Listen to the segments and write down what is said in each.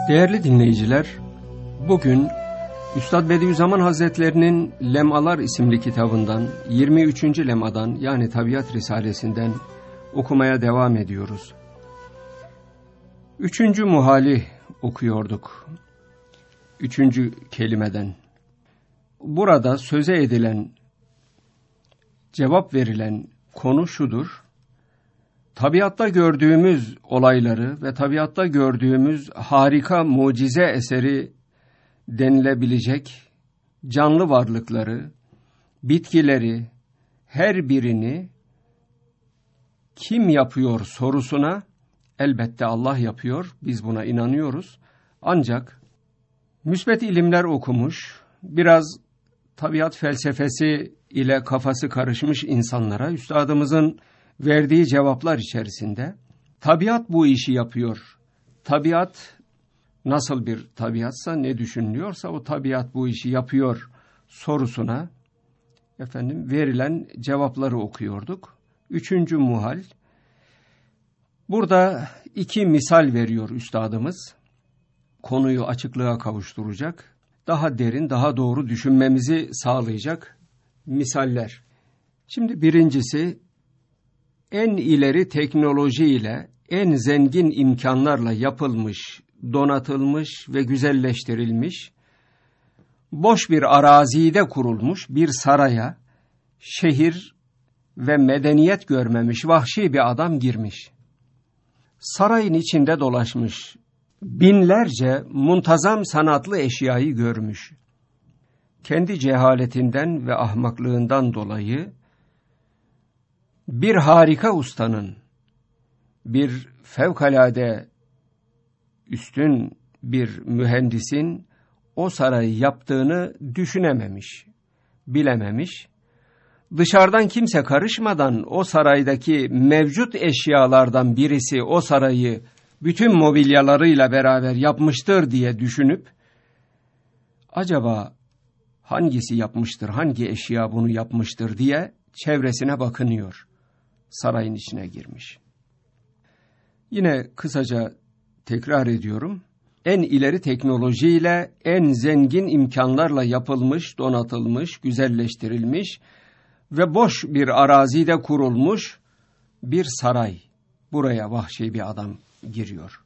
Değerli dinleyiciler, bugün Üstad Bediüzzaman Hazretlerinin Lemalar isimli kitabından 23. lemadan yani Tabiat Risalesinden okumaya devam ediyoruz. 3. muhali okuyorduk. 3. kelimeden. Burada söze edilen, cevap verilen konu şudur: tabiatta gördüğümüz olayları ve tabiatta gördüğümüz harika mucize eseri denilebilecek canlı varlıkları, bitkileri, her birini kim yapıyor sorusuna elbette Allah yapıyor, biz buna inanıyoruz. Ancak müsbet ilimler okumuş, biraz tabiat felsefesi ile kafası karışmış insanlara üstadımızın verdiği cevaplar içerisinde tabiat bu işi yapıyor. Tabiat nasıl bir tabiatsa, ne düşünülüyorsa o tabiat bu işi yapıyor sorusuna verilen cevapları okuyorduk. 3. muhal. Burada 2 misal veriyor üstadımız. Konuyu açıklığa kavuşturacak, daha derin, daha doğru düşünmemizi sağlayacak misaller. Şimdi birincisi, en ileri teknolojiyle, en zengin imkanlarla yapılmış, donatılmış ve güzelleştirilmiş, boş bir arazide kurulmuş bir saraya, şehir ve medeniyet görmemiş vahşi bir adam girmiş. Sarayın içinde dolaşmış, binlerce muntazam sanatlı eşyayı görmüş. Kendi cehaletinden ve ahmaklığından dolayı bir harika ustanın, bir fevkalade üstün bir mühendisin o sarayı yaptığını düşünememiş, bilememiş. Dışarıdan kimse karışmadan o saraydaki mevcut eşyalardan birisi o sarayı bütün mobilyalarıyla beraber yapmıştır diye düşünüp, acaba hangisi yapmıştır, hangi eşya bunu yapmıştır diye çevresine bakınıyor. Sarayın içine girmiş. Yine kısaca tekrar ediyorum. En ileri teknolojiyle, en zengin imkanlarla yapılmış, donatılmış, güzelleştirilmiş ve boş bir arazide kurulmuş bir saray. Buraya vahşi bir adam giriyor.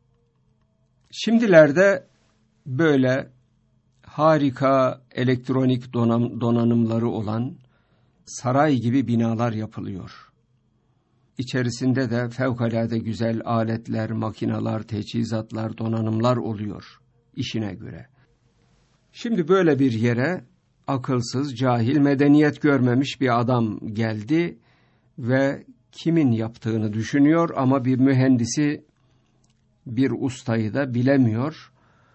Şimdilerde böyle harika elektronik donanımları olan saray gibi binalar yapılıyor. İçerisinde de fevkalade güzel aletler, makineler, teçhizatlar, donanımlar oluyor işine göre. Şimdi böyle bir yere akılsız, cahil, medeniyet görmemiş bir adam geldi ve kimin yaptığını düşünüyor ama bir mühendisi, bir ustayı da bilemiyor.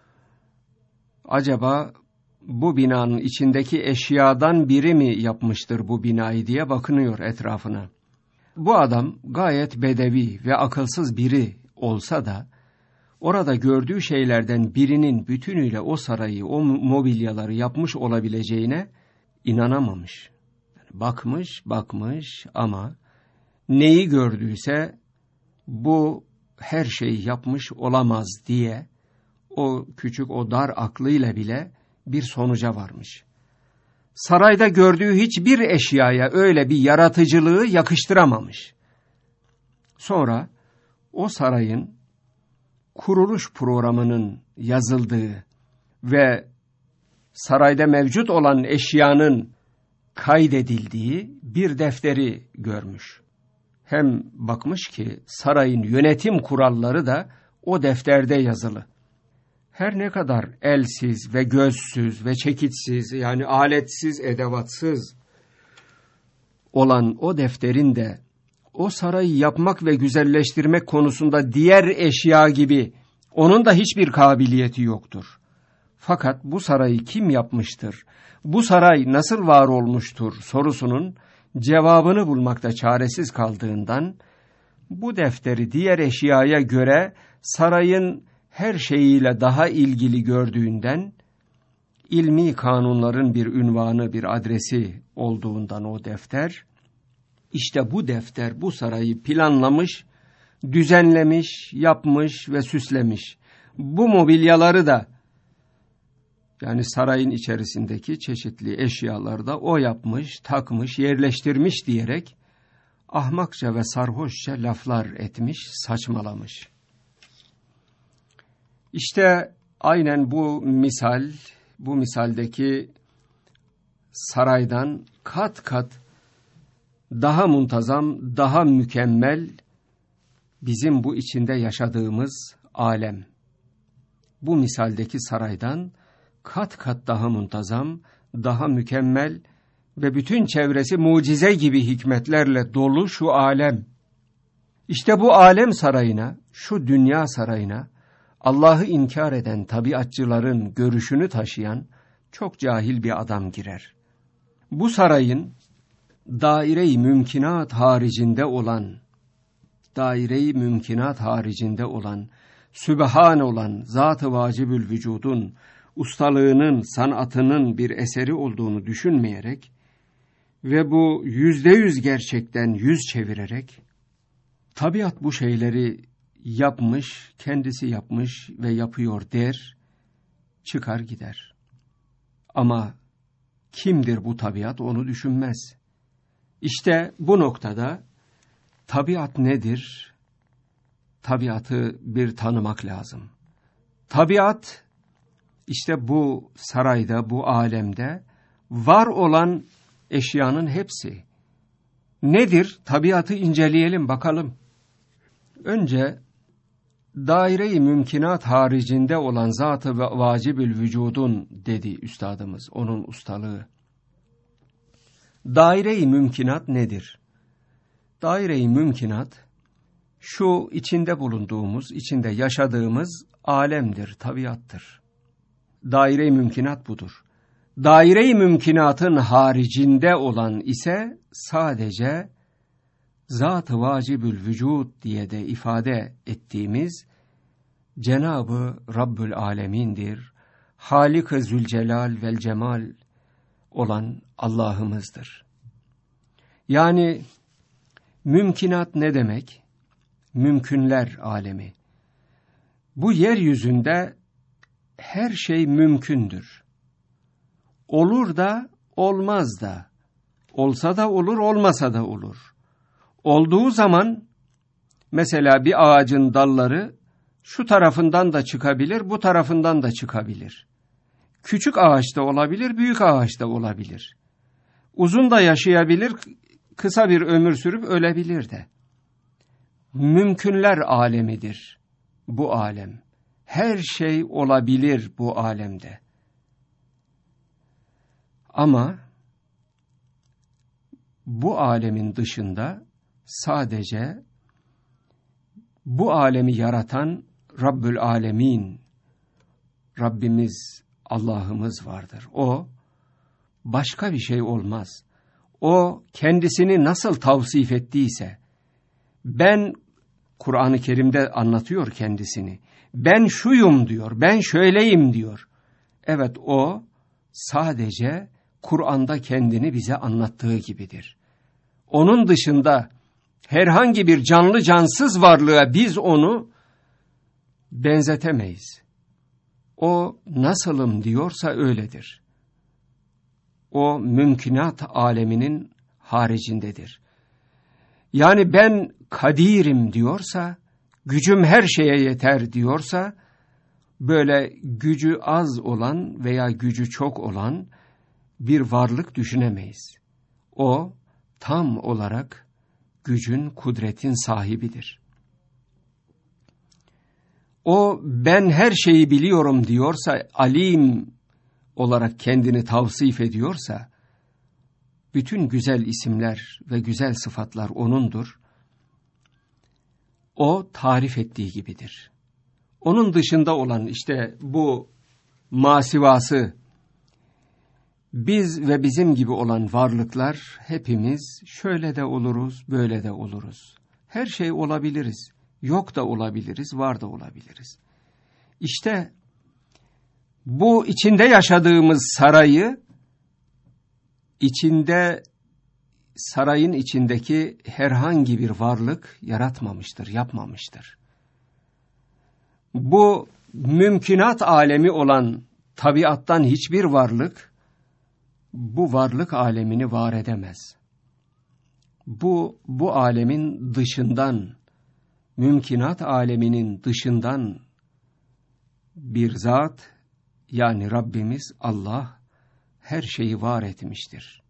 Acaba bu binanın içindeki eşyadan biri mi yapmıştır bu binayı diye bakınıyor etrafına. Bu adam gayet bedevi ve akılsız biri olsa da orada gördüğü şeylerden birinin bütünüyle o sarayı, o mobilyaları yapmış olabileceğine inanamamış. Bakmış ama neyi gördüyse bu her şeyi yapmış olamaz diye o küçük, o dar aklıyla bile bir sonuca varmış. Sarayda gördüğü hiçbir eşyaya öyle bir yaratıcılığı yakıştıramamış. Sonra o sarayın kuruluş programının yazıldığı ve sarayda mevcut olan eşyanın kaydedildiği bir defteri görmüş. Hem bakmış ki sarayın yönetim kuralları da o defterde yazılı. Her ne kadar elsiz ve gözsüz ve çekitsiz, yani aletsiz, edevatsız olan o defterin de o sarayı yapmak ve güzelleştirmek konusunda diğer eşya gibi onun da hiçbir kabiliyeti yoktur. Fakat bu sarayı kim yapmıştır, bu saray nasıl var olmuştur sorusunun cevabını bulmakta çaresiz kaldığından, bu defteri diğer eşyaya göre sarayın her şeyiyle daha ilgili gördüğünden, ilmi kanunların bir ünvanı, bir adresi olduğundan o defter, işte bu defter bu sarayı planlamış, düzenlemiş, yapmış ve süslemiş. Bu mobilyaları da, yani sarayın içerisindeki çeşitli eşyaları da o yapmış, takmış, yerleştirmiş diyerek ahmakça ve sarhoşça laflar etmiş, saçmalamış. İşte aynen bu misaldeki saraydan kat kat daha muntazam, daha mükemmel bizim bu içinde yaşadığımız alem. Bu misaldeki saraydan kat kat daha muntazam, daha mükemmel ve bütün çevresi mucize gibi hikmetlerle dolu şu alem. İşte bu alem sarayına, şu dünya sarayına, Allah'ı inkar eden tabiatçıların görüşünü taşıyan çok cahil bir adam girer. Bu sarayın daire-i mümkinat haricinde olan, sübhan olan, zat-ı vacibül vücudun, ustalığının, sanatının bir eseri olduğunu düşünmeyerek ve bu %100 gerçekten yüz çevirerek, tabiat bu şeyleri yapmış, kendisi yapmış ve yapıyor der, çıkar gider. Ama kimdir bu tabiat onu düşünmez. İşte bu noktada tabiat nedir? Tabiatı bir tanımak lazım. Tabiat, işte bu sarayda, bu alemde var olan eşyanın hepsi. Nedir? Tabiatı inceleyelim bakalım. Önce daire-i mümkinat haricinde olan zat-ı vacibül vücudun dedi üstadımız, onun ustalığı. Daire-i mümkinat nedir? Daire-i mümkinat, şu içinde bulunduğumuz, içinde yaşadığımız alemdir, tabiattır. Daire-i mümkinat budur. Daire-i mümkinatın haricinde olan ise sadece zat-ı vacibül vücud diye de ifade ettiğimiz Cenab-ı Rabbül Alemin'dir. Halik-i Zülcelal vel Cemal olan Allah'ımızdır. Yani mümkinat ne demek? Mümkünler alemi. Bu yeryüzünde her şey mümkündür. Olur da olmaz da. Olsa da olur, olmasa da olur. Olduğu zaman mesela bir ağacın dalları şu tarafından da çıkabilir, bu tarafından da çıkabilir. Küçük ağaç da olabilir, büyük ağaç da olabilir. Uzun da yaşayabilir, kısa bir ömür sürüp ölebilir de. Mümkünler alemidir bu alem. Her şey olabilir bu alemde. Ama bu alemin dışında sadece bu alemi yaratan Rabbül Alemin, Rabbimiz, Allah'ımız vardır. O başka bir şey olmaz. O kendisini nasıl tavsif ettiyse, ben, Kur'an-ı Kerim'de anlatıyor kendisini. Ben şuyum diyor, ben şöyleyim diyor. Evet, o sadece Kur'an'da kendini bize anlattığı gibidir. Onun dışında herhangi bir canlı cansız varlığa biz onu benzetemeyiz. O nasılım diyorsa öyledir. O mümkünat aleminin haricindedir. Yani ben kadirim diyorsa, gücüm her şeye yeter diyorsa, böyle gücü az olan veya gücü çok olan bir varlık düşünemeyiz. O tam olarak gücün, kudretin sahibidir. O ben her şeyi biliyorum diyorsa, alim olarak kendini tavsif ediyorsa, bütün güzel isimler ve güzel sıfatlar O'nundur. O tarif ettiği gibidir. Onun dışında olan işte bu masivası, biz ve bizim gibi olan varlıklar hepimiz şöyle de oluruz, böyle de oluruz. Her şey olabiliriz. Yok da olabiliriz, var da olabiliriz. İşte bu içinde yaşadığımız sarayı, sarayın içindeki herhangi bir varlık yaratmamıştır, yapmamıştır. Bu mümkünat alemi olan tabiattan hiçbir varlık bu varlık alemini var edemez. Bu alemin dışından, mümkünat aleminin dışından bir zat, yani Rabbimiz Allah her şeyi var etmiştir.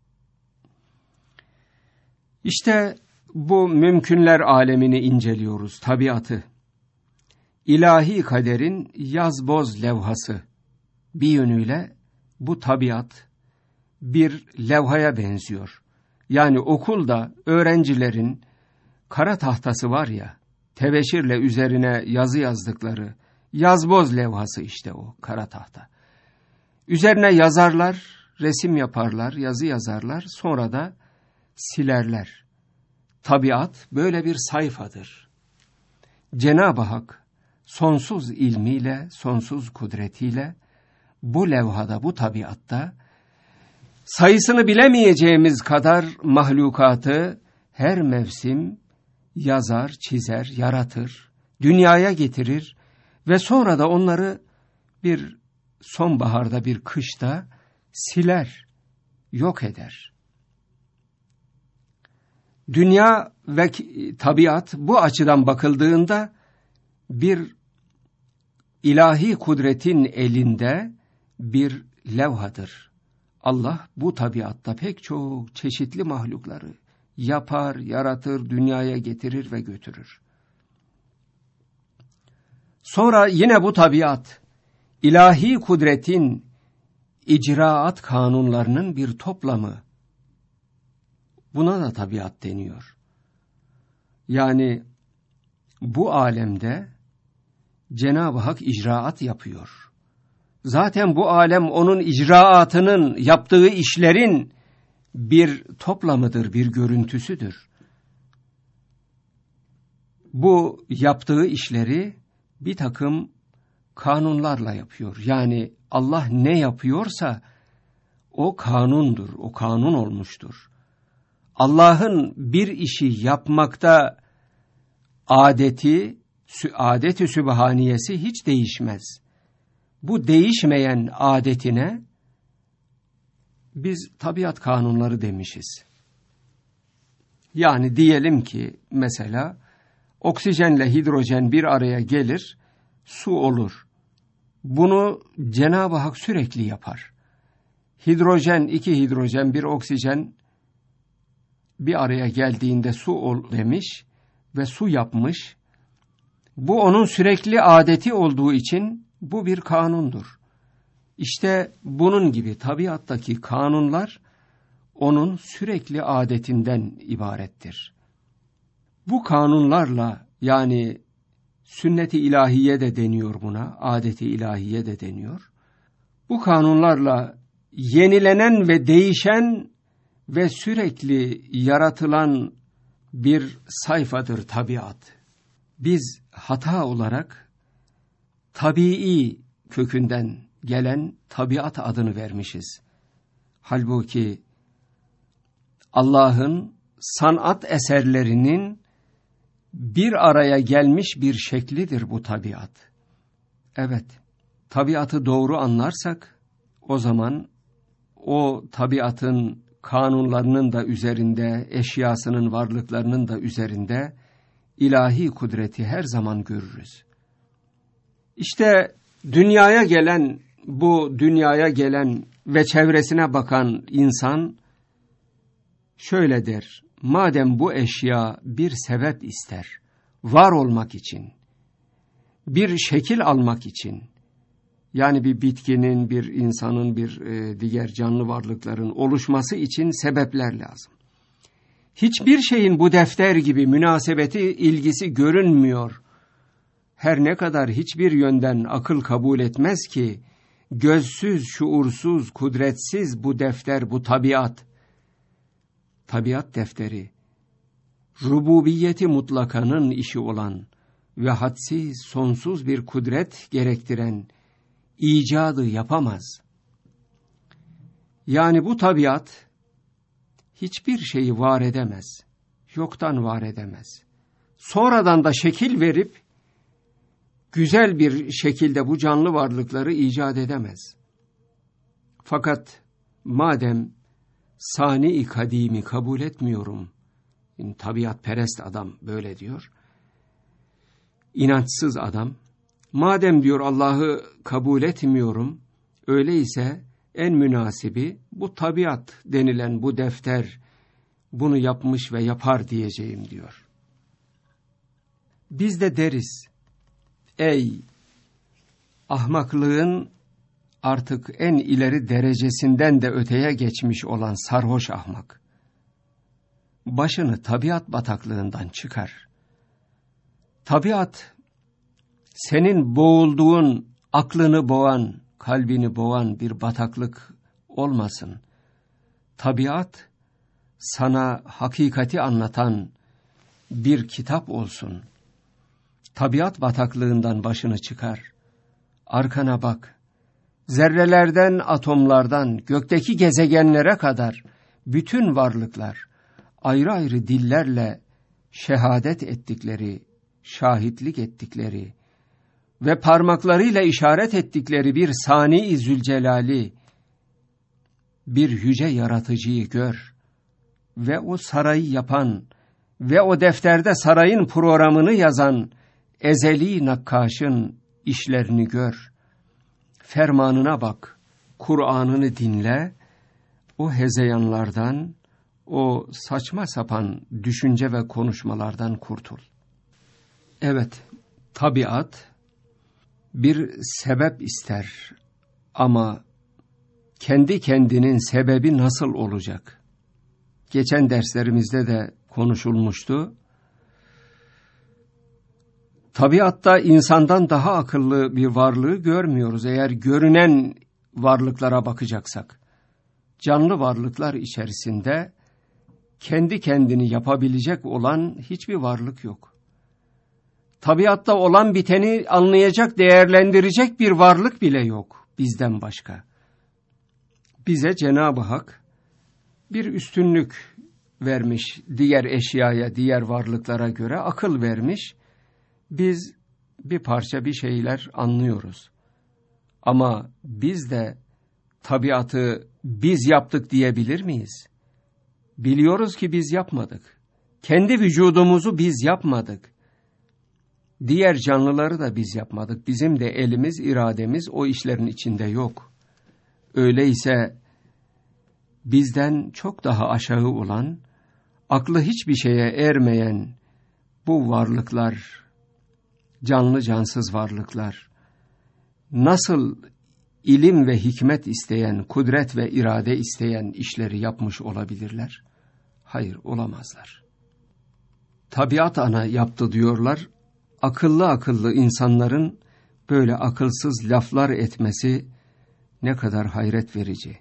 İşte bu mümkünler alemini inceliyoruz, tabiatı. İlahi kaderin yaz-boz levhası. Bir yönüyle bu tabiat bir levhaya benziyor. Yani okulda öğrencilerin kara tahtası var ya, tebeşirle üzerine yazı yazdıkları yaz-boz levhası, işte o kara tahta. Üzerine yazarlar, resim yaparlar, yazı yazarlar, sonra da silerler. Tabiat böyle bir sayfadır. Cenab-ı Hak sonsuz ilmiyle, sonsuz kudretiyle bu levhada, bu tabiatta sayısını bilemeyeceğimiz kadar mahlukatı her mevsim yazar, çizer, yaratır, dünyaya getirir ve sonra da onları bir sonbaharda, bir kışta siler, yok eder. Dünya ve tabiat bu açıdan bakıldığında bir ilahi kudretin elinde bir levhadır. Allah bu tabiatta pek çok çeşitli mahlukları yapar, yaratır, dünyaya getirir ve götürür. Sonra yine bu tabiat, ilahi kudretin icraat kanunlarının bir toplamı. Buna da tabiat deniyor. Yani bu alemde Cenab-ı Hak icraat yapıyor. Zaten bu alem onun icraatının, yaptığı işlerin bir toplamıdır, bir görüntüsüdür. Bu yaptığı işleri bir takım kanunlarla yapıyor. Yani Allah ne yapıyorsa o kanundur, o kanun olmuştur. Allah'ın bir işi yapmakta adet-i sübhaniyesi hiç değişmez. Bu değişmeyen adetine biz tabiat kanunları demişiz. Yani diyelim ki mesela oksijenle hidrojen bir araya gelir, su olur. Bunu Cenab-ı Hak sürekli yapar. Hidrojen, iki hidrojen, bir oksijen bir araya geldiğinde su ol demiş ve su yapmış. Bu onun sürekli adeti olduğu için bu bir kanundur. İşte bunun gibi tabiattaki kanunlar onun sürekli adetinden ibarettir. Bu kanunlarla, yani sünnet-i ilahiye de deniyor buna, adet-i ilahiye de deniyor. Bu kanunlarla yenilenen ve değişen ve sürekli yaratılan bir sayfadır tabiat. Biz hata olarak tabii kökünden gelen tabiat adını vermişiz. Halbuki Allah'ın sanat eserlerinin bir araya gelmiş bir şeklidir bu tabiat. Evet, tabiatı doğru anlarsak o zaman o tabiatın kanunlarının da üzerinde, eşyasının, varlıklarının da üzerinde ilahi kudreti her zaman görürüz. İşte bu dünyaya gelen ve çevresine bakan insan şöyle der: madem bu eşya bir sebep ister, var olmak için, bir şekil almak için, yani bir bitkinin, bir insanın, bir diğer canlı varlıkların oluşması için sebepler lazım. Hiçbir şeyin bu defter gibi münasebeti, ilgisi görünmüyor. Her ne kadar hiçbir yönden akıl kabul etmez ki, gözsüz, şuursuz, kudretsiz bu defter, bu tabiat defteri, rububiyeti mutlakanın işi olan ve hadsiz, sonsuz bir kudret gerektiren icadı yapamaz. Yani bu tabiat hiçbir şeyi var edemez, yoktan var edemez. Sonradan da şekil verip güzel bir şekilde bu canlı varlıkları icat edemez. Fakat madem sani-i kadimi kabul etmiyorum, tabiatperest adam böyle diyor, inançsız adam, madem diyor Allah'ı kabul etmiyorum, öyleyse en münasibi bu tabiat denilen bu defter bunu yapmış ve yapar diyeceğim diyor. Biz de deriz, ey ahmaklığın artık en ileri derecesinden de öteye geçmiş olan sarhoş ahmak, başını tabiat bataklığından çıkar. Tabiat, senin boğulduğun, aklını boğan, kalbini boğan bir bataklık olmasın. Tabiat, sana hakikati anlatan bir kitap olsun. Tabiat bataklığından başını çıkar. Arkana bak. Zerrelerden, atomlardan, gökteki gezegenlere kadar bütün varlıklar ayrı ayrı dillerle şehadet ettikleri, şahitlik ettikleri ve parmaklarıyla işaret ettikleri bir Sani-i Zülcelal'i, bir yüce yaratıcıyı gör ve o sarayı yapan ve o defterde sarayın programını yazan ezeli nakkaşın işlerini gör. Fermanına bak, Kur'an'ını dinle, o hezeyanlardan, o saçma sapan düşünce ve konuşmalardan kurtul. Evet, tabiat bir sebep ister ama kendi kendinin sebebi nasıl olacak? Geçen derslerimizde de konuşulmuştu. Tabiatta insandan daha akıllı bir varlığı görmüyoruz eğer görünen varlıklara bakacaksak. Canlı varlıklar içerisinde kendi kendini yapabilecek olan hiçbir varlık yok. Tabiatta olan biteni anlayacak, değerlendirecek bir varlık bile yok bizden başka. Bize Cenab-ı Hak bir üstünlük vermiş, diğer eşyaya, diğer varlıklara göre akıl vermiş. Biz bir parça bir şeyler anlıyoruz. Ama biz de tabiatı biz yaptık diyebilir miyiz? Biliyoruz ki biz yapmadık. Kendi vücudumuzu biz yapmadık. Diğer canlıları da biz yapmadık. Bizim de elimiz, irademiz o işlerin içinde yok. Öyleyse bizden çok daha aşağı olan, aklı hiçbir şeye ermeyen bu varlıklar, canlı cansız varlıklar, nasıl ilim ve hikmet isteyen, kudret ve irade isteyen işleri yapmış olabilirler? Hayır, olamazlar. Tabiat ana yaptı diyorlar. Akıllı insanların böyle akılsız laflar etmesi ne kadar hayret verici.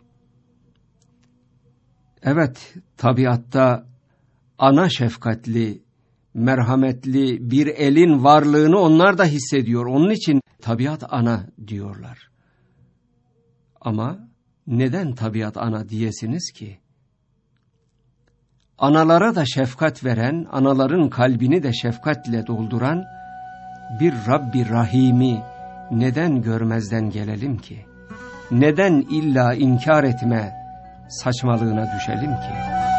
Evet, tabiatta ana şefkatli, merhametli bir elin varlığını onlar da hissediyor. Onun için tabiat ana diyorlar. Ama neden tabiat ana diyesiniz ki? Analara da şefkat veren, anaların kalbini de şefkatle dolduran bir Rabbi Rahim'i neden görmezden gelelim ki? Neden illa inkar etme saçmalığına düşelim ki?